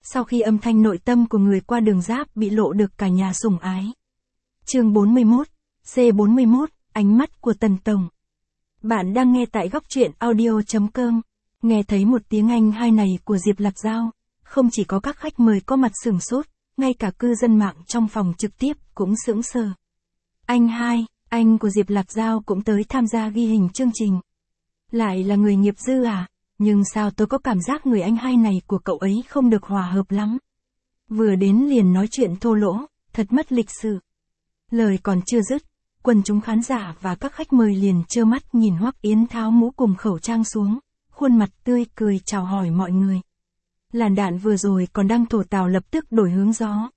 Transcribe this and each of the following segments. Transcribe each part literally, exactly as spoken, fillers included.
sau khi âm thanh nội tâm của người qua đường giáp bị lộ được cả nhà sủng ái. Chương bốn mươi mốt, C bốn mươi mốt, ánh mắt của Tần Tổng. Bạn đang nghe tại góc truyện audio chấm com. Nghe thấy một tiếng Anh hai này của Diệp Lạc Giao, không chỉ có các khách mời có mặt sửng sốt, ngay cả cư dân mạng trong phòng trực tiếp cũng sững sờ. Anh hai, anh của Diệp Lạc Giao cũng tới tham gia ghi hình chương trình. Lại là người nghiệp dư à? Nhưng sao tôi có cảm giác người anh hai này của cậu ấy không được hòa hợp lắm. Vừa đến liền nói chuyện thô lỗ, thật mất lịch sự. Lời còn chưa dứt, quần chúng khán giả và các khách mời liền trơ mắt nhìn Hoắc Yến tháo mũ cùng khẩu trang xuống, khuôn mặt tươi cười chào hỏi mọi người. Làn đạn vừa rồi còn đang thổ tào lập tức đổi hướng gió.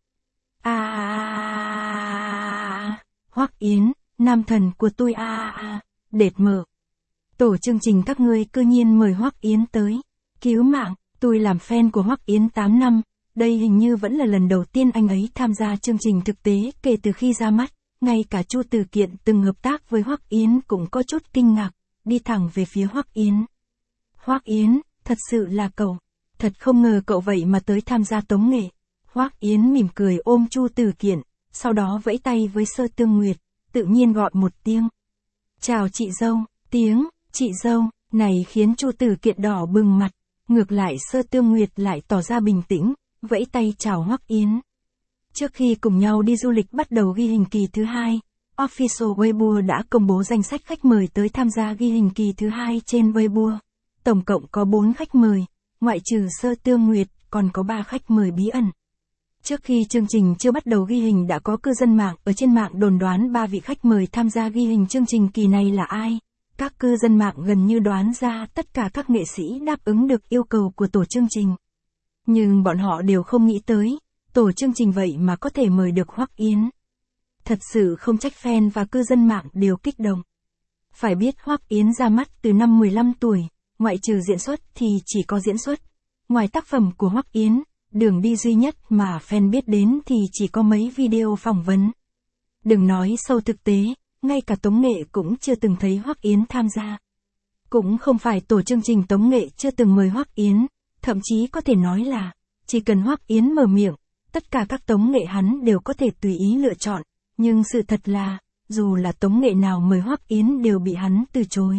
À, Hoắc Yến, nam thần của tôi à, à, đệt mở. Tổ chương trình các ngươi cư nhiên mời Hoắc Yến tới. Cứu mạng, tôi làm fan của Hoắc Yến tám năm, đây hình như vẫn là lần đầu tiên anh ấy tham gia chương trình thực tế kể từ khi ra mắt. Ngay cả Chu Từ Kiện từng hợp tác với Hoắc Yến cũng có chút kinh ngạc, đi thẳng về phía Hoắc Yến. Hoắc Yến, thật sự là cậu, thật không ngờ cậu vậy mà tới tham gia tống nghệ. Hoắc Yến mỉm cười ôm Chu Từ Kiện, sau đó vẫy tay với Sơ Tương Nguyệt, tự nhiên gọi một tiếng. Chào chị dâu, tiếng, chị dâu, này khiến Chu Từ Kiện đỏ bừng mặt, ngược lại Sơ Tương Nguyệt lại tỏ ra bình tĩnh, vẫy tay chào Hoắc Yến. Trước khi cùng nhau đi du lịch bắt đầu ghi hình kỳ thứ hai, Official Weibo đã công bố danh sách khách mời tới tham gia ghi hình kỳ thứ hai trên Weibo. Tổng cộng có bốn khách mời, ngoại trừ Sơ Tương Nguyệt, còn có ba khách mời bí ẩn. Trước khi chương trình chưa bắt đầu ghi hình đã có cư dân mạng ở trên mạng đồn đoán ba vị khách mời tham gia ghi hình chương trình kỳ này là ai. Các cư dân mạng gần như đoán ra tất cả các nghệ sĩ đáp ứng được yêu cầu của tổ chương trình. Nhưng bọn họ đều không nghĩ tới, tổ chương trình vậy mà có thể mời được Hoắc Yến. Thật sự không trách fan và cư dân mạng đều kích động. Phải biết Hoắc Yến ra mắt từ năm mười lăm tuổi, ngoại trừ diễn xuất thì chỉ có diễn xuất. Ngoài tác phẩm của Hoắc Yến, đường đi duy nhất mà fan biết đến thì chỉ có mấy video phỏng vấn. Đừng nói sâu thực tế, ngay cả tống nghệ cũng chưa từng thấy Hoắc Yến tham gia. Cũng không phải tổ chương trình tống nghệ chưa từng mời Hoắc Yến, thậm chí có thể nói là, chỉ cần Hoắc Yến mở miệng, tất cả các tống nghệ hắn đều có thể tùy ý lựa chọn, nhưng sự thật là, dù là tống nghệ nào mời Hoắc Yến đều bị hắn từ chối.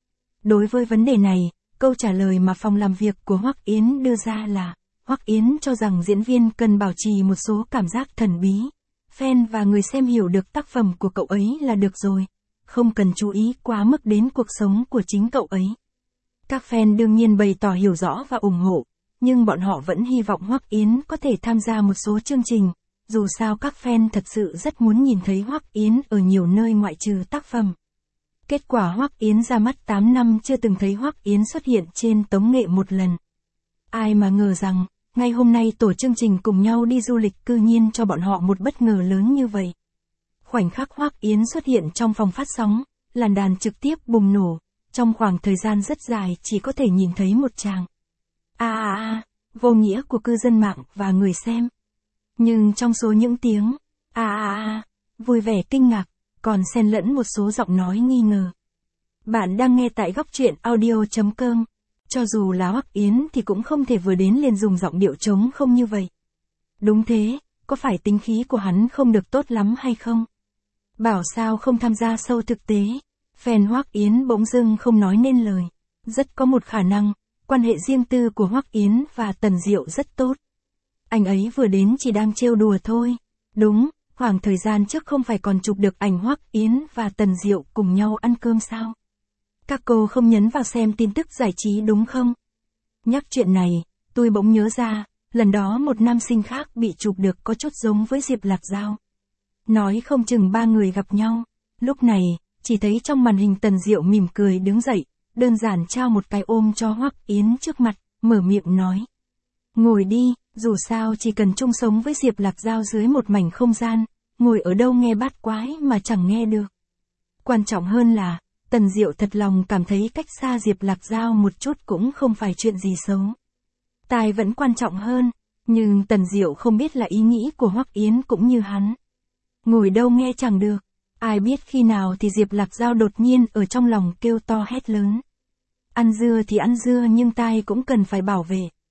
Đối với vấn đề này, câu trả lời mà phòng làm việc của Hoắc Yến đưa ra là, Hoắc Yến cho rằng diễn viên cần bảo trì một số cảm giác thần bí. Fan và người xem hiểu được tác phẩm của cậu ấy là được rồi, không cần chú ý quá mức đến cuộc sống của chính cậu ấy. Các fan đương nhiên bày tỏ hiểu rõ và ủng hộ, nhưng bọn họ vẫn hy vọng Hoắc Yến có thể tham gia một số chương trình, dù sao các fan thật sự rất muốn nhìn thấy Hoắc Yến ở nhiều nơi ngoại trừ tác phẩm. Kết quả Hoắc Yến ra mắt tám năm chưa từng thấy Hoắc Yến xuất hiện trên tống nghệ một lần. Ai mà ngờ rằng, ngay hôm nay tổ chương trình cùng nhau đi du lịch cư nhiên cho bọn họ một bất ngờ lớn như vậy. Khoảnh khắc Hoắc Yến xuất hiện trong phòng phát sóng, làn đàn trực tiếp bùng nổ, trong khoảng thời gian rất dài chỉ có thể nhìn thấy một tràng. À à à, vô nghĩa của cư dân mạng và người xem. Nhưng trong số những tiếng, à à à, vui vẻ kinh ngạc, còn xen lẫn một số giọng nói nghi ngờ. Bạn đang nghe tại góc truyện audio chấm com. Cho dù là Hoắc Yến thì cũng không thể vừa đến liền dùng giọng điệu trống không như vậy. Đúng thế, có phải tính khí của hắn không được tốt lắm hay không? Bảo sao không tham gia show thực tế, fan Hoắc Yến bỗng dưng không nói nên lời. Rất có một khả năng, quan hệ riêng tư của Hoắc Yến và Tần Diệu rất tốt. Anh ấy vừa đến chỉ đang trêu đùa thôi. Đúng, khoảng thời gian trước không phải còn chụp được ảnh Hoắc Yến và Tần Diệu cùng nhau ăn cơm sao? Các cô không nhấn vào xem tin tức giải trí đúng không? Nhắc chuyện này, tôi bỗng nhớ ra, lần đó một nam sinh khác bị chụp được có chút giống với Diệp Lạc Giao. Nói không chừng ba người gặp nhau. Lúc này, chỉ thấy trong màn hình Tần Diệu mỉm cười đứng dậy, đơn giản trao một cái ôm cho Hoắc Yến trước mặt, mở miệng nói. Ngồi đi, dù sao chỉ cần chung sống với Diệp Lạc Giao dưới một mảnh không gian, ngồi ở đâu nghe bát quái mà chẳng nghe được. Quan trọng hơn là, Tần Diệu thật lòng cảm thấy cách xa Diệp Lạc Giao một chút cũng không phải chuyện gì xấu. Tài vẫn quan trọng hơn, nhưng Tần Diệu không biết là ý nghĩ của Hoắc Yến cũng như hắn. Ngồi đâu nghe chẳng được, ai biết khi nào thì Diệp Lạc Giao đột nhiên ở trong lòng kêu to hét lớn. Ăn dưa thì ăn dưa nhưng tai cũng cần phải bảo vệ.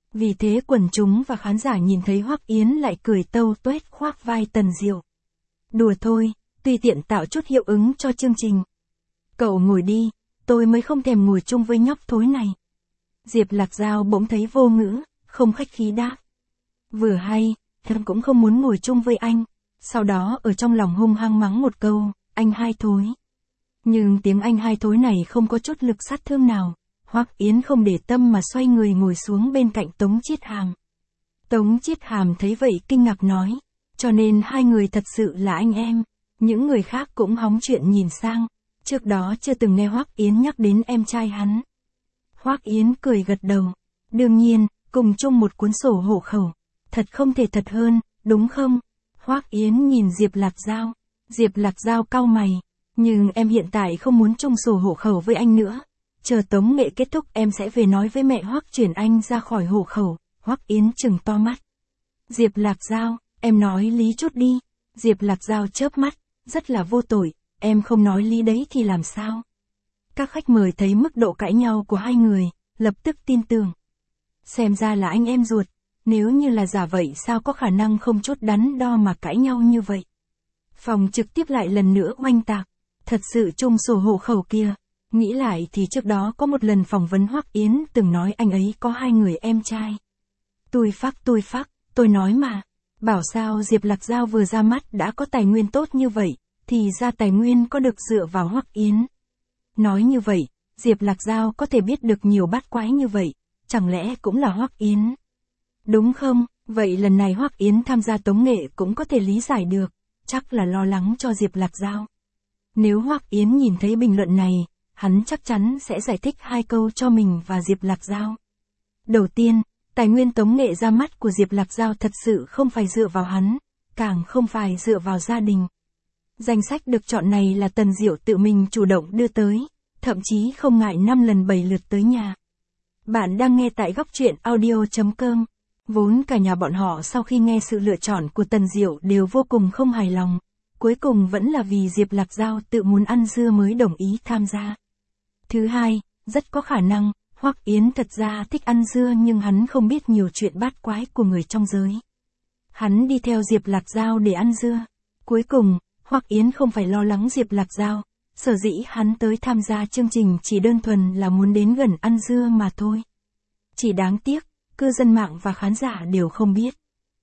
Vì thế quần chúng và khán giả nhìn thấy Hoắc Yến lại cười tâu tuét khoác vai Tần Diệu. Đùa thôi, tùy tiện tạo chút hiệu ứng cho chương trình. Cậu ngồi đi, tôi mới không thèm ngồi chung với nhóc thối này. Diệp Lạc Giao bỗng thấy vô ngữ, không khách khí đáp. Vừa hay, em cũng không muốn ngồi chung với anh. Sau đó ở trong lòng hung hăng mắng một câu, anh hai thối. Nhưng tiếng anh hai thối này không có chút lực sát thương nào. Hoắc Yến không để tâm mà xoay người ngồi xuống bên cạnh Tống Chiết Hàm. Tống Chiết Hàm thấy vậy kinh ngạc nói, cho nên hai người thật sự là anh em. Những người khác cũng hóng chuyện nhìn sang, trước đó chưa từng nghe Hoắc Yến nhắc đến em trai hắn. Hoắc Yến cười gật đầu, đương nhiên, cùng chung một cuốn sổ hộ khẩu, thật không thể thật hơn, đúng không? Hoắc Yến nhìn Diệp Lạc Giao, Diệp Lạc Giao cau mày, nhưng em hiện tại không muốn chung sổ hộ khẩu với anh nữa. Chờ tống nghệ kết thúc em sẽ về nói với mẹ Hoắc chuyển anh ra khỏi hộ khẩu. Hoắc Yến trừng to mắt. Diệp Lạc Giao, em nói lý chút đi. Diệp Lạc Giao chớp mắt, rất là vô tội, em không nói lý đấy thì làm sao? Các khách mời thấy mức độ cãi nhau của hai người, lập tức tin tưởng. Xem ra là anh em ruột, nếu như là giả vậy sao có khả năng không chút đắn đo mà cãi nhau như vậy? Phòng trực tiếp lại lần nữa oanh tạc, thật sự chung sổ hộ khẩu kia. Nghĩ lại thì trước đó có một lần phỏng vấn Hoắc Yến từng nói anh ấy có hai người em trai. Tui phắc tui phắc, tôi nói mà. Bảo sao Diệp Lạc Giao vừa ra mắt đã có tài nguyên tốt như vậy, thì ra tài nguyên có được dựa vào Hoắc Yến. Nói như vậy, Diệp Lạc Giao có thể biết được nhiều bát quái như vậy, chẳng lẽ cũng là Hoắc Yến? Đúng không? Vậy lần này Hoắc Yến tham gia tống nghệ cũng có thể lý giải được, chắc là lo lắng cho Diệp Lạc Giao. Nếu Hoắc Yến nhìn thấy bình luận này, hắn chắc chắn sẽ giải thích hai câu cho mình và Diệp Lạc Giao. Đầu tiên, tài nguyên tống nghệ ra mắt của Diệp Lạc Giao thật sự không phải dựa vào hắn, càng không phải dựa vào gia đình. Danh sách được chọn này là Tần Diệu tự mình chủ động đưa tới, thậm chí không ngại năm lần bảy lượt tới nhà. Bạn đang nghe tại góc truyện audio chấm com. Vốn cả nhà bọn họ sau khi nghe sự lựa chọn của Tần Diệu đều vô cùng không hài lòng. Cuối cùng vẫn là vì Diệp Lạc Giao tự muốn ăn dưa mới đồng ý tham gia. Thứ hai, rất có khả năng, Hoắc Yến thật ra thích ăn dưa nhưng hắn không biết nhiều chuyện bát quái của người trong giới. Hắn đi theo Diệp Lạc Giao để ăn dưa. Cuối cùng, Hoắc Yến không phải lo lắng Diệp Lạc Giao, sở dĩ hắn tới tham gia chương trình chỉ đơn thuần là muốn đến gần ăn dưa mà thôi. Chỉ đáng tiếc, cư dân mạng và khán giả đều không biết.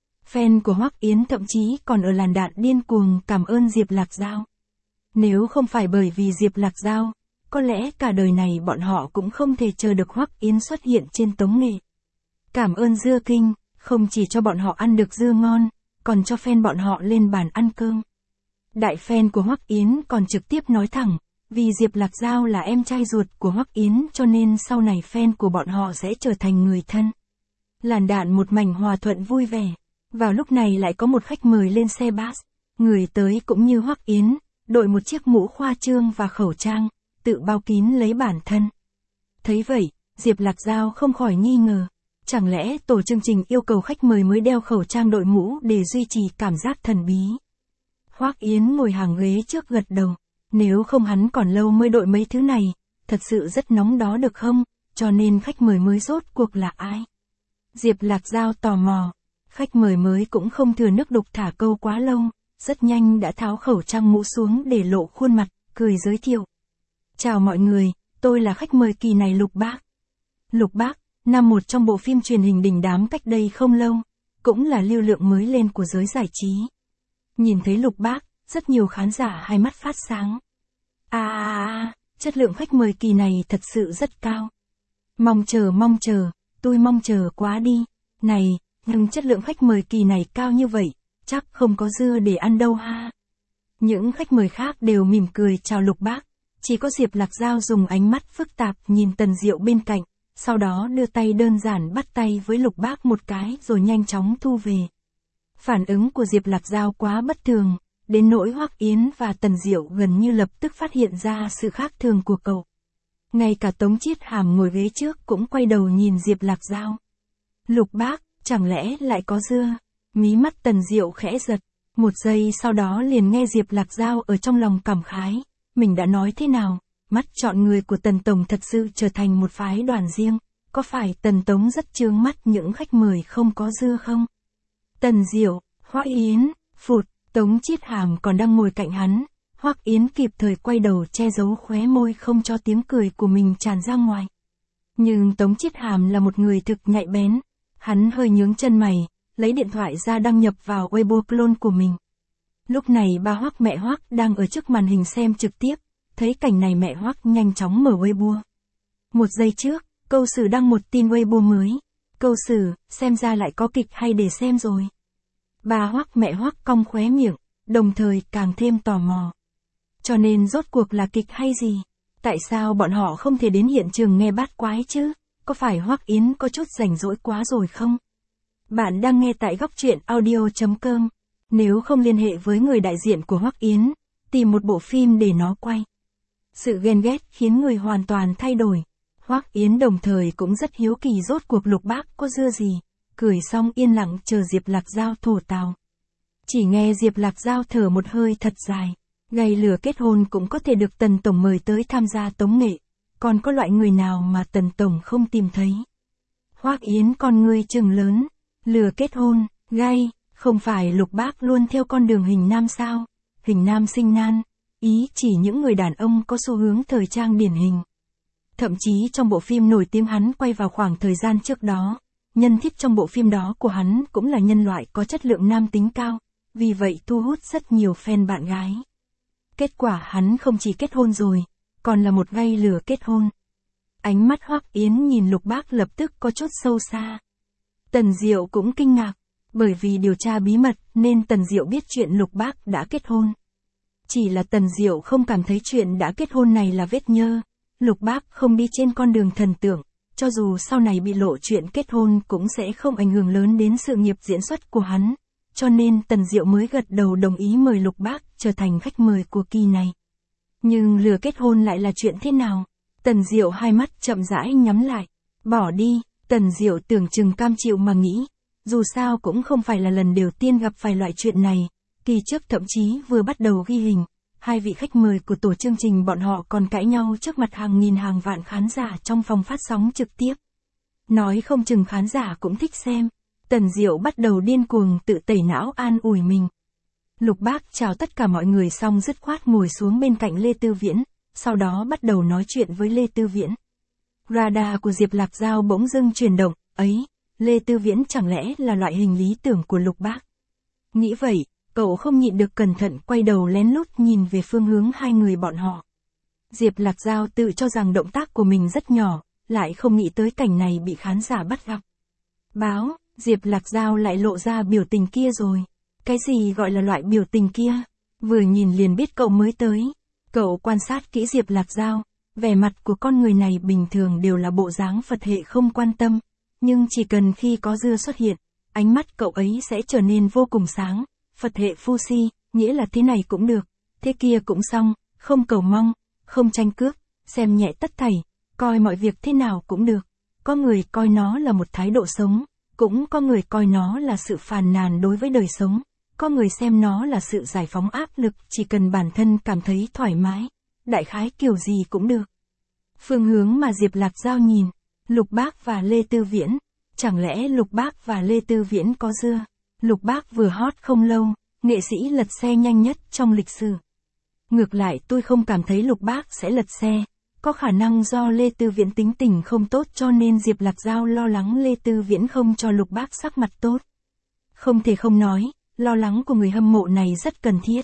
Fan của Hoắc Yến thậm chí còn ở làn đạn điên cuồng cảm ơn Diệp Lạc Giao. Nếu không phải bởi vì Diệp Lạc Giao, có lẽ cả đời này bọn họ cũng không thể chờ được Hoắc Yến xuất hiện trên tống nghệ. Cảm ơn dưa kinh, không chỉ cho bọn họ ăn được dưa ngon, còn cho fan bọn họ lên bàn ăn cơm. Đại fan của Hoắc Yến còn trực tiếp nói thẳng, vì Diệp Lạc Giao là em trai ruột của Hoắc Yến cho nên sau này fan của bọn họ sẽ trở thành người thân. Làn đạn một mảnh hòa thuận vui vẻ. Vào lúc này lại có một khách mời lên xe bus. Người tới cũng như Hoắc Yến, đội một chiếc mũ khoa trương và khẩu trang, tự bao kín lấy bản thân. Thấy vậy, Diệp Lạc Giao không khỏi nghi ngờ. Chẳng lẽ tổ chương trình yêu cầu khách mời mới đeo khẩu trang đội mũ để duy trì cảm giác thần bí? Hoắc Yến ngồi hàng ghế trước gật đầu. Nếu không hắn còn lâu mới đội mấy thứ này, thật sự rất nóng đó được không? Cho nên khách mời mới rốt cuộc là ai? Diệp Lạc Giao tò mò. Khách mời mới cũng không thừa nước đục thả câu quá lâu, rất nhanh đã tháo khẩu trang mũ xuống để lộ khuôn mặt, cười giới thiệu. Chào mọi người, tôi là khách mời kỳ này Lục Bác. Lục Bác, năm một trong bộ phim truyền hình đình đám cách đây không lâu, cũng là lưu lượng mới lên của giới giải trí. Nhìn thấy Lục Bác, rất nhiều khán giả hai mắt phát sáng. À à à, chất lượng khách mời kỳ này thật sự rất cao. Mong chờ mong chờ, tôi mong chờ quá đi. Này, nhưng chất lượng khách mời kỳ này cao như vậy, chắc không có dưa để ăn đâu ha. Những khách mời khác đều mỉm cười chào Lục Bác, chỉ có Diệp Lạc Giao dùng ánh mắt phức tạp nhìn Tần Diệu bên cạnh, sau đó đưa tay đơn giản bắt tay với Lục Bác một cái rồi nhanh chóng thu về. Phản ứng của Diệp Lạc Giao quá bất thường, đến nỗi Hoắc Yến và Tần Diệu gần như lập tức phát hiện ra sự khác thường của cậu. Ngay cả Tống Chiết Hàm ngồi ghế trước cũng quay đầu nhìn Diệp Lạc Giao. Lục Bác, chẳng lẽ lại có dưa? Mí mắt Tần Diệu khẽ giật, một giây sau đó liền nghe Diệp Lạc Giao ở trong lòng cảm khái, mình đã nói thế nào, mắt chọn người của Tần Tổng thật sự trở thành một phái đoàn riêng, có phải Tần Tống rất chướng mắt những khách mời không có dưa không? Tần Diệu, Hoắc Yến, phụt, Tống Chiết Hàm còn đang ngồi cạnh hắn, Hoắc Yến kịp thời quay đầu che giấu khóe môi không cho tiếng cười của mình tràn ra ngoài. Nhưng Tống Chiết Hàm là một người thực nhạy bén, hắn hơi nhướng chân mày, lấy điện thoại ra đăng nhập vào Weibo clone của mình. Lúc này ba Hoắc mẹ Hoắc đang ở trước màn hình xem trực tiếp, thấy cảnh này mẹ Hoắc nhanh chóng mở Weibo. Một giây trước, Câu Sử đăng một tin Weibo mới. Câu Sử, xem ra lại có kịch hay để xem rồi. Ba Hoắc mẹ Hoắc cong khóe miệng, đồng thời càng thêm tò mò. Cho nên rốt cuộc là kịch hay gì? Tại sao bọn họ không thể đến hiện trường nghe bát quái chứ? Có phải Hoắc Yến có chút rảnh rỗi quá rồi không? Bạn đang nghe tại góc truyện audio chấm com. Nếu không liên hệ với người đại diện của Hoắc Yến, tìm một bộ phim để nó quay. Sự ghen ghét khiến người hoàn toàn thay đổi. Hoắc Yến đồng thời cũng rất hiếu kỳ rốt cuộc Lục Bác có dưa gì. Cười xong yên lặng chờ Diệp Lạc Giao thổ tào. Chỉ nghe Diệp Lạc Giao thở một hơi thật dài. Gay lửa kết hôn cũng có thể được Tần Tổng mời tới tham gia tống nghệ. Còn có loại người nào mà Tần Tổng không tìm thấy? Hoắc Yến con ngươi trừng lớn. Lửa kết hôn, gay, không phải Lục Bác luôn theo con đường hình nam sao? Hình nam sinh nan, ý chỉ những người đàn ông có xu hướng thời trang điển hình. Thậm chí trong bộ phim nổi tiếng hắn quay vào khoảng thời gian trước đó, nhân thiết trong bộ phim đó của hắn cũng là nhân loại có chất lượng nam tính cao, vì vậy thu hút rất nhiều fan bạn gái. Kết quả hắn không chỉ kết hôn rồi, còn là một gay lửa kết hôn. Ánh mắt Hoắc Yến nhìn Lục Bác lập tức có chút sâu xa. Tần Diệu cũng kinh ngạc, bởi vì điều tra bí mật nên Tần Diệu biết chuyện Lục Bác đã kết hôn. Chỉ là Tần Diệu không cảm thấy chuyện đã kết hôn này là vết nhơ. Lục Bác không đi trên con đường thần tượng, cho dù sau này bị lộ chuyện kết hôn cũng sẽ không ảnh hưởng lớn đến sự nghiệp diễn xuất của hắn. Cho nên Tần Diệu mới gật đầu đồng ý mời Lục Bác trở thành khách mời của kỳ này. Nhưng lừa kết hôn lại là chuyện thế nào? Tần Diệu hai mắt chậm rãi nhắm lại. Bỏ đi, Tần Diệu tưởng chừng cam chịu mà nghĩ. Dù sao cũng không phải là lần đầu tiên gặp phải loại chuyện này. Kỳ trước thậm chí vừa bắt đầu ghi hình. Hai vị khách mời của tổ chương trình bọn họ còn cãi nhau trước mặt hàng nghìn hàng vạn khán giả trong phòng phát sóng trực tiếp. Nói không chừng khán giả cũng thích xem. Tần Diệu bắt đầu điên cuồng tự tẩy não an ủi mình. Lục Bác chào tất cả mọi người xong dứt khoát ngồi xuống bên cạnh Lê Tư Viễn, sau đó bắt đầu nói chuyện với Lê Tư Viễn. Radar của Diệp Lạc Giao bỗng dưng chuyển động, ấy, Lê Tư Viễn chẳng lẽ là loại hình lý tưởng của Lục Bác? Nghĩ vậy, cậu không nhịn được cẩn thận quay đầu lén lút nhìn về phương hướng hai người bọn họ. Diệp Lạc Giao tự cho rằng động tác của mình rất nhỏ, lại không nghĩ tới cảnh này bị khán giả bắt gặp. Báo, Diệp Lạc Giao lại lộ ra biểu tình kia rồi. Cái gì gọi là loại biểu tình kia? Vừa nhìn liền biết cậu mới tới. Cậu quan sát kỹ Diệp Lạc Giao, vẻ mặt của con người này bình thường đều là bộ dáng Phật hệ không quan tâm, nhưng chỉ cần khi có dưa xuất hiện, ánh mắt cậu ấy sẽ trở nên vô cùng sáng. Phật hệ phu si, nghĩa là thế này cũng được, thế kia cũng xong, không cầu mong, không tranh cướp, xem nhẹ tất thảy, coi mọi việc thế nào cũng được. Có người coi nó là một thái độ sống, cũng có người coi nó là sự phàn nàn đối với đời sống, có người xem nó là sự giải phóng áp lực chỉ cần bản thân cảm thấy thoải mái, đại khái kiểu gì cũng được. Phương hướng mà Diệp Lạc Giao nhìn, Lục Bác và Lê Tư Viễn, chẳng lẽ Lục Bác và Lê Tư Viễn có dưa? Lục Bác vừa hot không lâu, nghệ sĩ lật xe nhanh nhất trong lịch sử. Ngược lại tôi không cảm thấy Lục Bác sẽ lật xe, có khả năng do Lê Tư Viễn tính tình không tốt cho nên Diệp Lạc Giao lo lắng Lê Tư Viễn không cho Lục Bác sắc mặt tốt. Không thể không nói, lo lắng của người hâm mộ này rất cần thiết.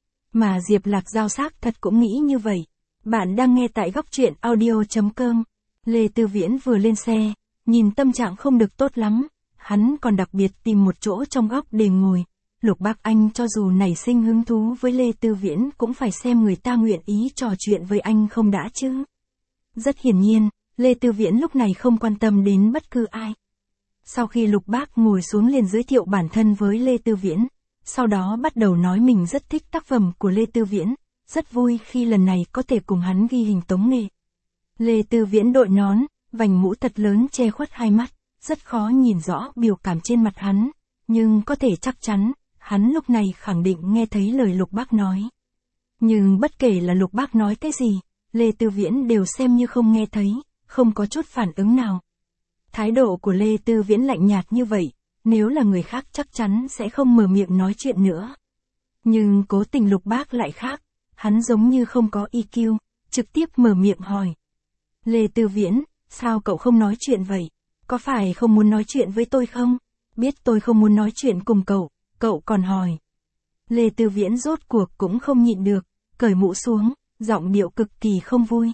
Mà Diệp Lạc Giao xác thật cũng nghĩ như vậy. Bạn đang nghe tại góc truyện audio chấm com. Lê Tư Viễn vừa lên xe, nhìn tâm trạng không được tốt lắm. Hắn còn đặc biệt tìm một chỗ trong góc để ngồi. Lục Bác Anh cho dù nảy sinh hứng thú với Lê Tư Viễn cũng phải xem người ta nguyện ý trò chuyện với anh không đã chứ. Rất hiển nhiên, Lê Tư Viễn lúc này không quan tâm đến bất cứ ai. Sau khi Lục Bác ngồi xuống liền giới thiệu bản thân với Lê Tư Viễn, sau đó bắt đầu nói mình rất thích tác phẩm của Lê Tư Viễn, rất vui khi lần này có thể cùng hắn ghi hình tống nghệ. Lê Tư Viễn đội nón, vành mũ thật lớn che khuất hai mắt, rất khó nhìn rõ biểu cảm trên mặt hắn, nhưng có thể chắc chắn, hắn lúc này khẳng định nghe thấy lời Lục Bác nói. Nhưng bất kể là Lục Bác nói cái gì, Lê Tư Viễn đều xem như không nghe thấy, không có chút phản ứng nào. Thái độ của Lê Tư Viễn lạnh nhạt như vậy, nếu là người khác chắc chắn sẽ không mở miệng nói chuyện nữa. Nhưng cố tình Lục Bác lại khác, hắn giống như không có i kiu, trực tiếp mở miệng hỏi. Lê Tư Viễn, sao cậu không nói chuyện vậy? Có phải không muốn nói chuyện với tôi không? Biết tôi không muốn nói chuyện cùng cậu, cậu còn hỏi. Lê Tư Viễn rốt cuộc cũng không nhịn được, cởi mũ xuống, giọng điệu cực kỳ không vui.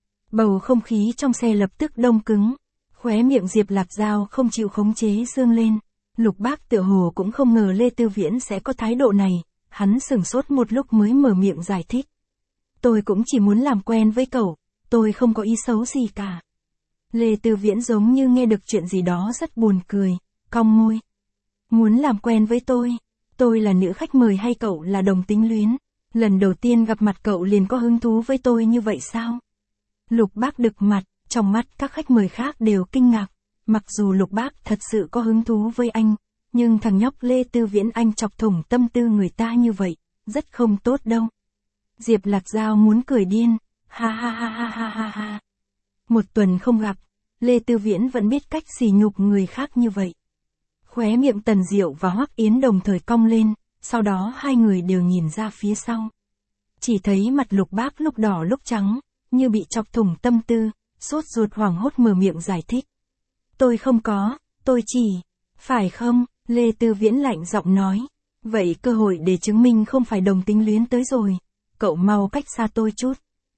Bầu không khí trong xe lập tức đông cứng, khóe miệng Diệp Lạc Giao không chịu khống chế dương lên. Lục Bác tựa hồ cũng không ngờ Lê Tư Viễn sẽ có thái độ này, hắn sửng sốt một lúc mới mở miệng giải thích. Tôi cũng chỉ muốn làm quen với cậu, tôi không có ý xấu gì cả. Lê Tư Viễn giống như nghe được chuyện gì đó rất buồn cười, cong môi. Muốn làm quen với tôi, tôi là nữ khách mời hay cậu là đồng tính luyến? Lần đầu tiên gặp mặt cậu liền có hứng thú với tôi như vậy sao? Lục Bác đực mặt, trong mắt các khách mời khác đều kinh ngạc. Mặc dù Lục Bác thật sự có hứng thú với anh, nhưng thằng nhóc Lê Tư Viễn anh chọc thủng tâm tư người ta như vậy, rất không tốt đâu. Diệp Lạc Giao muốn cười điên, ha ha ha ha ha ha ha. Một tuần không gặp, Lê Tư Viễn vẫn biết cách sỉ nhục người khác như vậy. Khóe miệng Tần Diệu và Hoắc Yến đồng thời cong lên, sau đó hai người đều nhìn ra phía sau. Chỉ thấy mặt Lục Bác lúc đỏ lúc trắng, như bị chọc thủng tâm tư, sốt ruột hoảng hốt mở miệng giải thích. Tôi không có, tôi chỉ, phải không? Lê Tư Viễn lạnh giọng nói. Vậy cơ hội để chứng minh không phải đồng tính luyến tới rồi, cậu mau cách xa tôi chút.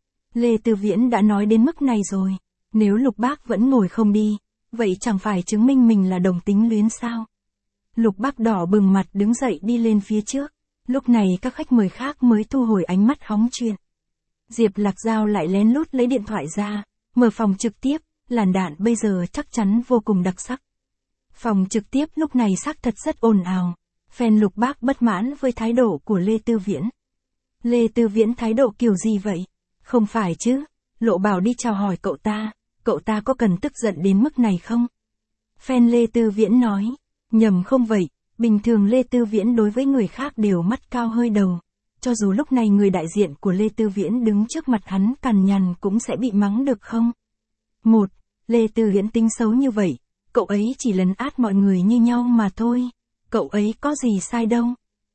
Lê Tư Viễn đã nói đến mức này rồi, nếu Lục Bác vẫn ngồi không đi, vậy chẳng phải chứng minh mình là đồng tính luyến sao? Lục Bác đỏ bừng mặt đứng dậy đi lên phía trước, lúc này các khách mời khác mới thu hồi ánh mắt hóng chuyện. Diệp Lạc Giao lại lén lút lấy điện thoại ra, mở phòng trực tiếp, làn đạn bây giờ chắc chắn vô cùng đặc sắc. Phòng trực tiếp lúc này xác thật rất ồn ào, fan Lục Bác bất mãn với thái độ của Lê Tư Viễn. Lê Tư Viễn thái độ kiểu gì vậy? Không phải chứ, Lộ Bảo đi chào hỏi cậu ta, cậu ta có cần tức giận đến mức này không? Fan Lê Tư Viễn nói, nhầm không vậy, bình thường Lê Tư Viễn đối với người khác đều mắt cao hơi đầu. Cho dù lúc này người đại diện của Lê Tư Viễn đứng trước mặt hắn cằn nhằn cũng sẽ bị mắng được không? Một, Lê Tư Viễn tính xấu như vậy, cậu ấy chỉ lấn át mọi người như nhau mà thôi, cậu ấy có gì sai đâu.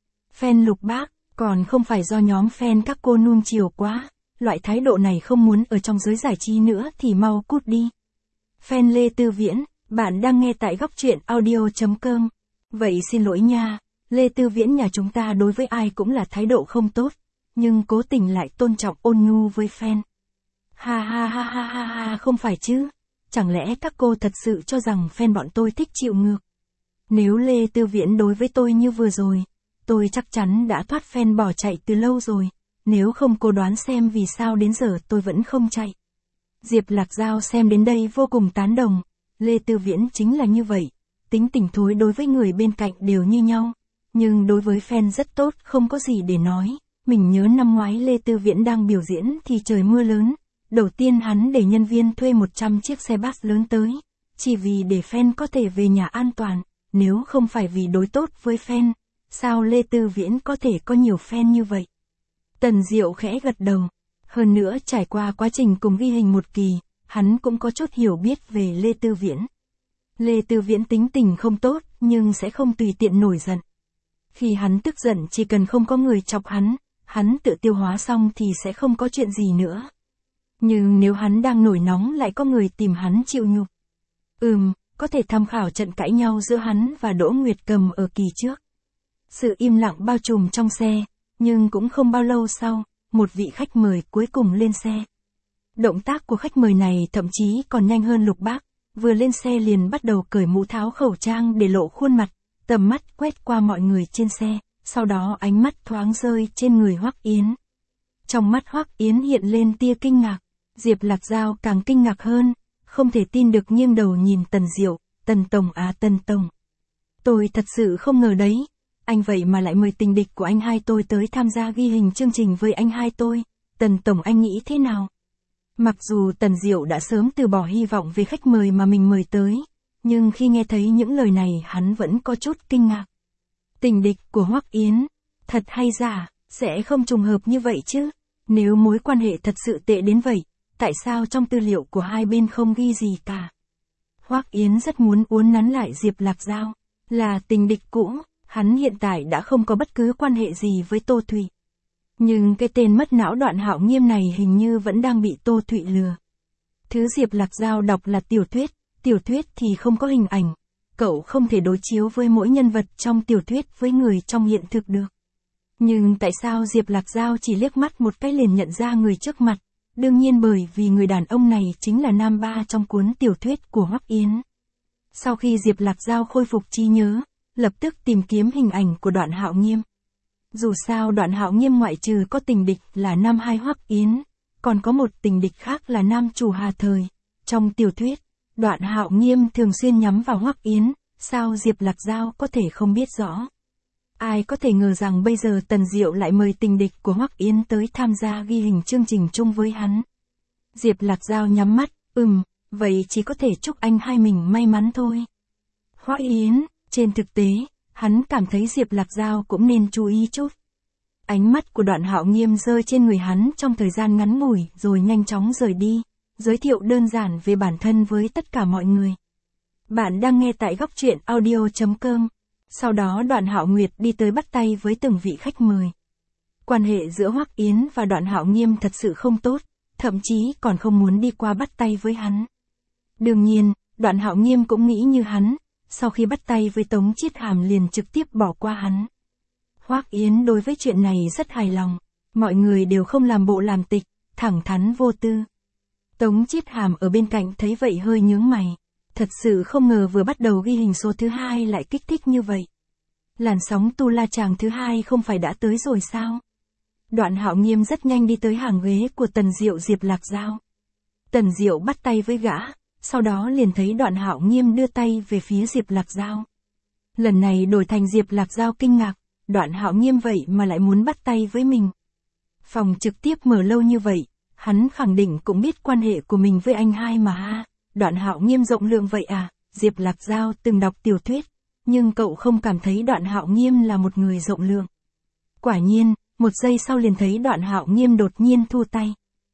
Fan Lục Bác, còn không phải do nhóm fan các cô nuông chiều quá, loại thái độ này không muốn ở trong giới giải trí nữa thì mau cút đi. Fan Lê Tư Viễn, bạn đang nghe tại góc truyện audio chấm com. Vậy xin lỗi nha, Lê Tư Viễn nhà chúng ta đối với ai cũng là thái độ không tốt, nhưng cố tình lại tôn trọng ôn nhu với fan. Ha ha ha ha ha ha, không phải chứ, chẳng lẽ các cô thật sự cho rằng fan bọn tôi thích chịu ngược? Nếu Lê Tư Viễn đối với tôi như vừa rồi, tôi chắc chắn đã thoát fan bỏ chạy từ lâu rồi, nếu không cô đoán xem vì sao đến giờ tôi vẫn không chạy. Diệp Lạc Giao xem đến đây vô cùng tán đồng, Lê Tư Viễn chính là như vậy, tính tình thối đối với người bên cạnh đều như nhau, nhưng đối với fan rất tốt không có gì để nói. Mình nhớ năm ngoái Lê Tư Viễn đang biểu diễn thì trời mưa lớn, đầu tiên hắn để nhân viên thuê một trăm chiếc xe bus lớn tới, chỉ vì để fan có thể về nhà an toàn, nếu không phải vì đối tốt với fan, sao Lê Tư Viễn có thể có nhiều fan như vậy? Tần Diệu khẽ gật đầu, hơn nữa trải qua quá trình cùng ghi hình một kỳ, hắn cũng có chút hiểu biết về Lê Tư Viễn. Lê Tư Viễn tính tình không tốt, nhưng sẽ không tùy tiện nổi giận. Khi hắn tức giận chỉ cần không có người chọc hắn, hắn tự tiêu hóa xong thì sẽ không có chuyện gì nữa. Nhưng nếu hắn đang nổi nóng lại có người tìm hắn chịu nhục. Ừm, có thể tham khảo trận cãi nhau giữa hắn và Đỗ Nguyệt Cầm ở kỳ trước. Sự im lặng bao trùm trong xe, nhưng cũng không bao lâu sau, một vị khách mời cuối cùng lên xe. Động tác của khách mời này thậm chí còn nhanh hơn Lục Bác, vừa lên xe liền bắt đầu cởi mũ tháo khẩu trang để lộ khuôn mặt, tầm mắt quét qua mọi người trên xe, sau đó ánh mắt thoáng rơi trên người Hoắc Yến. Trong mắt Hoắc Yến hiện lên tia kinh ngạc, Diệp Lạc Giao càng kinh ngạc hơn, không thể tin được nghiêng đầu nhìn Tần Diệu, Tần Tổng à Tần Tổng. Tôi thật sự không ngờ đấy, anh vậy mà lại mời tình địch của anh hai tôi tới tham gia ghi hình chương trình với anh hai tôi, Tần Tổng anh nghĩ thế nào? Mặc dù Tần Diệu đã sớm từ bỏ hy vọng về khách mời mà mình mời tới, nhưng khi nghe thấy những lời này hắn vẫn có chút kinh ngạc. Tình địch của Hoắc Yến, thật hay giả, sẽ không trùng hợp như vậy chứ? Nếu mối quan hệ thật sự tệ đến vậy, tại sao trong tư liệu của hai bên không ghi gì cả? Hoắc Yến rất muốn uốn nắn lại Diệp Lạc Giao. Là tình địch cũ, hắn hiện tại đã không có bất cứ quan hệ gì với Tô Thụy. Nhưng cái tên mất não Đoạn Hạo Nghiêm này hình như vẫn đang bị Tô Thụy lừa. Thứ Diệp Lạc Giao đọc là tiểu thuyết, tiểu thuyết thì không có hình ảnh. Cậu không thể đối chiếu với mỗi nhân vật trong tiểu thuyết với người trong hiện thực được. Nhưng tại sao Diệp Lạc Giao chỉ liếc mắt một cái liền nhận ra người trước mặt? Đương nhiên bởi vì người đàn ông này chính là nam ba trong cuốn tiểu thuyết của Hoắc Yến. Sau khi Diệp Lạc Giao khôi phục trí nhớ, lập tức tìm kiếm hình ảnh của Đoạn Hạo Nghiêm. Dù sao Đoạn Hạo Nghiêm ngoại trừ có tình địch là nam hai Hoắc Yến, còn có một tình địch khác là nam chủ Hà Thời. Trong tiểu thuyết, Đoạn Hạo Nghiêm thường xuyên nhắm vào Hoắc Yến, sao Diệp Lạc Giao có thể không biết rõ. Ai có thể ngờ rằng bây giờ Tần Diệu lại mời tình địch của Hoắc Yến tới tham gia ghi hình chương trình chung với hắn. Diệp Lạc Giao nhắm mắt, ừm, vậy chỉ có thể chúc anh hai mình may mắn thôi. Hoắc Yến, trên thực tế, hắn cảm thấy Diệp Lạc Giao cũng nên chú ý chút. Ánh mắt của Đoạn Hạo Nghiêm rơi trên người hắn trong thời gian ngắn ngủi rồi nhanh chóng rời đi, giới thiệu đơn giản về bản thân với tất cả mọi người. Bạn đang nghe tại góc truyện audio chấm com. Sau đó Đoạn Hạo Nguyệt đi tới bắt tay với từng vị khách mời. Quan hệ giữa Hoắc Yến và Đoạn Hạo Nghiêm thật sự không tốt, thậm chí còn không muốn đi qua bắt tay với hắn. Đương nhiên, Đoạn Hạo Nghiêm cũng nghĩ như hắn, sau khi bắt tay với Tống Chiết Hàm liền trực tiếp bỏ qua hắn. Hoắc Yến đối với chuyện này rất hài lòng, mọi người đều không làm bộ làm tịch, thẳng thắn vô tư. Tống Chiết Hàm ở bên cạnh thấy vậy hơi nhướng mày. Thật sự không ngờ vừa bắt đầu ghi hình số thứ hai lại kích thích như vậy. Làn sóng tu la chàng thứ hai không phải đã tới rồi sao? Đoạn Hạo Nghiêm rất nhanh đi tới hàng ghế của Tần Diệu Diệp Lạc Giao. Tần Diệu bắt tay với gã, sau đó liền thấy Đoạn Hạo Nghiêm đưa tay về phía Diệp Lạc Giao. Lần này đổi thành Diệp Lạc Giao kinh ngạc, Đoạn Hạo Nghiêm vậy mà lại muốn bắt tay với mình. Phòng trực tiếp mở lâu như vậy, hắn khẳng định cũng biết quan hệ của mình với anh hai mà ha. Đoạn Hạo Nghiêm rộng lượng vậy à? Diệp Lạc Giao từng đọc tiểu thuyết, nhưng cậu không cảm thấy Đoạn Hạo Nghiêm là một người rộng lượng. Quả nhiên, một giây sau liền thấy Đoạn Hạo Nghiêm đột nhiên thu tay.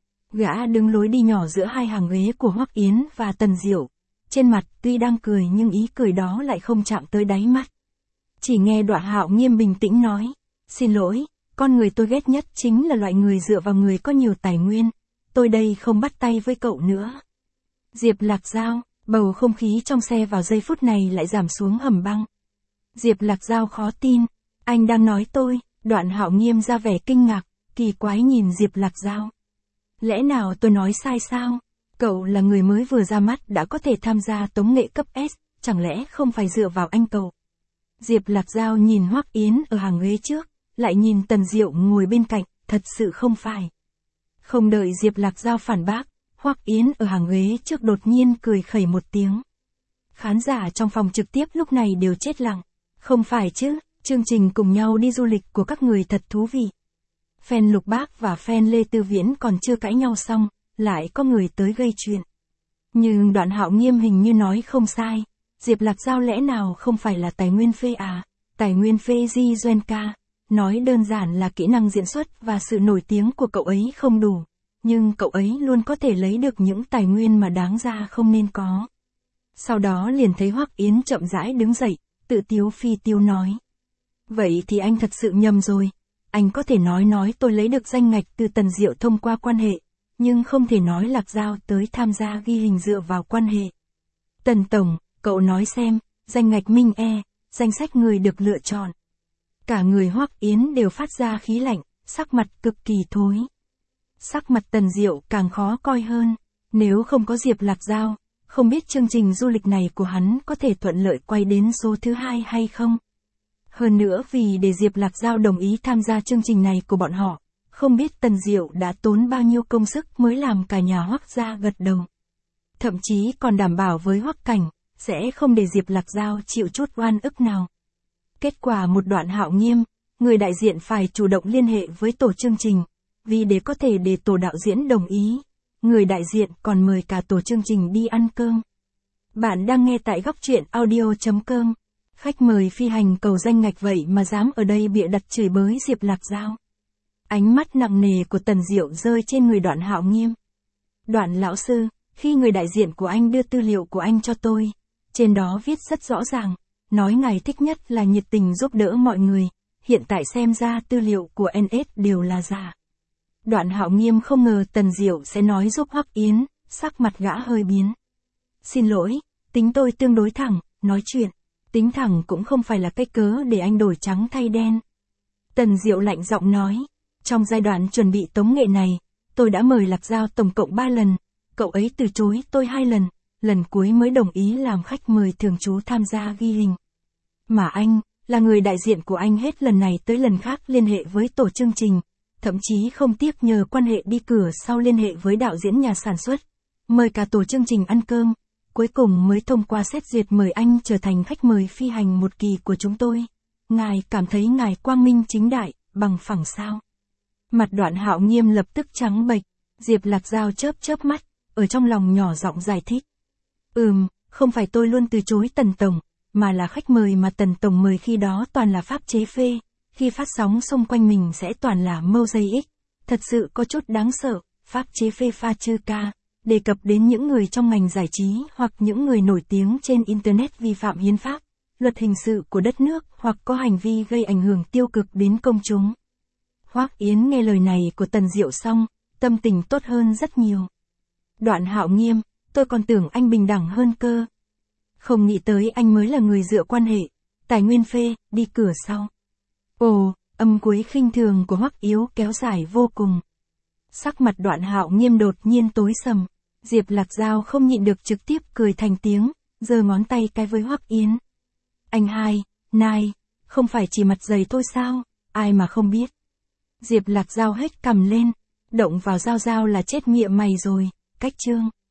Gã đứng lối đi nhỏ giữa hai hàng ghế của Hoắc Yến và Tần Diệu. Trên mặt tuy đang cười nhưng ý cười đó lại không chạm tới đáy mắt. Chỉ nghe Đoạn Hạo Nghiêm bình tĩnh nói, xin lỗi, con người tôi ghét nhất chính là loại người dựa vào người có nhiều tài nguyên. Tôi đây không bắt tay với cậu nữa. Diệp Lạc Giao, bầu không khí trong xe vào giây phút này lại giảm xuống hầm băng. Diệp Lạc Giao khó tin, anh đang nói tôi. Đoạn Hạo Nghiêm ra vẻ kinh ngạc, kỳ quái nhìn Diệp Lạc Giao. Lẽ nào tôi nói sai sao? Cậu là người mới vừa ra mắt đã có thể tham gia tống nghệ cấp S, chẳng lẽ không phải dựa vào anh cậu? Diệp Lạc Giao nhìn Hoắc Yến ở hàng ghế trước, lại nhìn Tần Diệu ngồi bên cạnh, thật sự không phải. Không đợi Diệp Lạc Giao phản bác, Hoắc Yến ở hàng ghế trước đột nhiên cười khẩy một tiếng. Khán giả trong phòng trực tiếp lúc này đều chết lặng. Không phải chứ, chương trình cùng nhau đi du lịch của các người thật thú vị. Fan Lục Bác và fan Lê Tư Viễn còn chưa cãi nhau xong, lại có người tới gây chuyện. Nhưng Đoạn Hạo Nghiêm hình như nói không sai. Diệp Lạc Giao lẽ nào không phải là tài nguyên phê à? Tài nguyên phê Di Doan ca. Nói đơn giản là kỹ năng diễn xuất và sự nổi tiếng của cậu ấy không đủ. Nhưng cậu ấy luôn có thể lấy được những tài nguyên mà đáng ra không nên có. Sau đó liền thấy Hoắc Yến chậm rãi đứng dậy, tự tiếu phi tiếu nói. Vậy thì anh thật sự nhầm rồi. Anh có thể nói nói tôi lấy được danh ngạch từ Tần Diệu thông qua quan hệ, nhưng không thể nói Lạc Giao tới tham gia ghi hình dựa vào quan hệ. Tần Tổng, cậu nói xem, danh ngạch Minh E, danh sách người được lựa chọn. Cả người Hoắc Yến đều phát ra khí lạnh, sắc mặt cực kỳ thối. Sắc mặt Tần Diệu càng khó coi hơn, nếu không có Diệp Lạc Giao, không biết chương trình du lịch này của hắn có thể thuận lợi quay đến số thứ hai hay không. Hơn nữa vì để Diệp Lạc Giao đồng ý tham gia chương trình này của bọn họ, không biết Tần Diệu đã tốn bao nhiêu công sức mới làm cả nhà Hoắc gia gật đầu. Thậm chí còn đảm bảo với Hoắc Cảnh, sẽ không để Diệp Lạc Giao chịu chút oan ức nào. Kết quả một Đoạn Hạo Nghiêm, người đại diện phải chủ động liên hệ với tổ chương trình, vì để có thể để tổ đạo diễn đồng ý, người đại diện còn mời cả tổ chương trình đi ăn cơm. Bạn đang nghe tại góc truyện audio chấm com. Khách mời phi hành cầu danh ngạch vậy mà dám ở đây bịa đặt chửi bới Diệp Lạc Giao. Ánh mắt nặng nề của Tần Diệu rơi trên người Đoạn Hạo Nghiêm. Đoạn lão sư, khi người đại diện của anh đưa tư liệu của anh cho tôi, trên đó viết rất rõ ràng, nói ngài thích nhất là nhiệt tình giúp đỡ mọi người, hiện tại xem ra tư liệu của en ét đều là giả. Đoạn Hạo Nghiêm không ngờ Tần Diệu sẽ nói giúp Hoắc Yến, sắc mặt gã hơi biến. Xin lỗi, tính tôi tương đối thẳng, nói chuyện. Tính thẳng cũng không phải là cái cớ để anh đổi trắng thay đen. Tần Diệu lạnh giọng nói, trong giai đoạn chuẩn bị tống nghệ này, tôi đã mời Lạc Giao tổng cộng ba lần, cậu ấy từ chối tôi hai lần, lần cuối mới đồng ý làm khách mời thường trú tham gia ghi hình. Mà anh, là người đại diện của anh hết lần này tới lần khác liên hệ với tổ chương trình, thậm chí không tiếc nhờ quan hệ đi cửa sau liên hệ với đạo diễn nhà sản xuất, mời cả tổ chương trình ăn cơm, cuối cùng mới thông qua xét duyệt mời anh trở thành khách mời phi hành một kỳ của chúng tôi. Ngài cảm thấy ngài quang minh chính đại, bằng phẳng sao? Mặt Đoạn Hạo Nghiêm lập tức trắng bệch, Diệp Lạc Giao chớp chớp mắt, ở trong lòng nhỏ giọng giải thích. Ừm, không phải tôi luôn từ chối Tần Tổng, mà là khách mời mà Tần Tổng mời khi đó toàn là pháp chế phê, khi phát sóng xung quanh mình sẽ toàn là mosaic, thật sự có chút đáng sợ, pháp chế phê pha chư ca, đề cập đến những người trong ngành giải trí hoặc những người nổi tiếng trên Internet vi phạm hiến pháp, luật hình sự của đất nước hoặc có hành vi gây ảnh hưởng tiêu cực đến công chúng. Hoắc Yến nghe lời này của Tần Diệu xong, tâm tình tốt hơn rất nhiều. Đoạn Hạo Nghiêm, tôi còn tưởng anh bình đẳng hơn cơ. Không nghĩ tới anh mới là người dựa quan hệ, tài nguyên phê, đi cửa sau. Ồ, âm cuối khinh thường của Hoắc Yếu kéo dài vô cùng. Sắc mặt Đoạn Hạo Nghiêm đột nhiên tối sầm, Diệp Lạc Giao không nhịn được trực tiếp cười thành tiếng, giơ ngón tay cái với Hoắc Yến. Anh hai, nai, không phải chỉ mặt dày thôi sao, ai mà không biết. Diệp Lạc Giao hết cầm lên, động vào Giao Giao là chết mịa mày rồi, cách chương.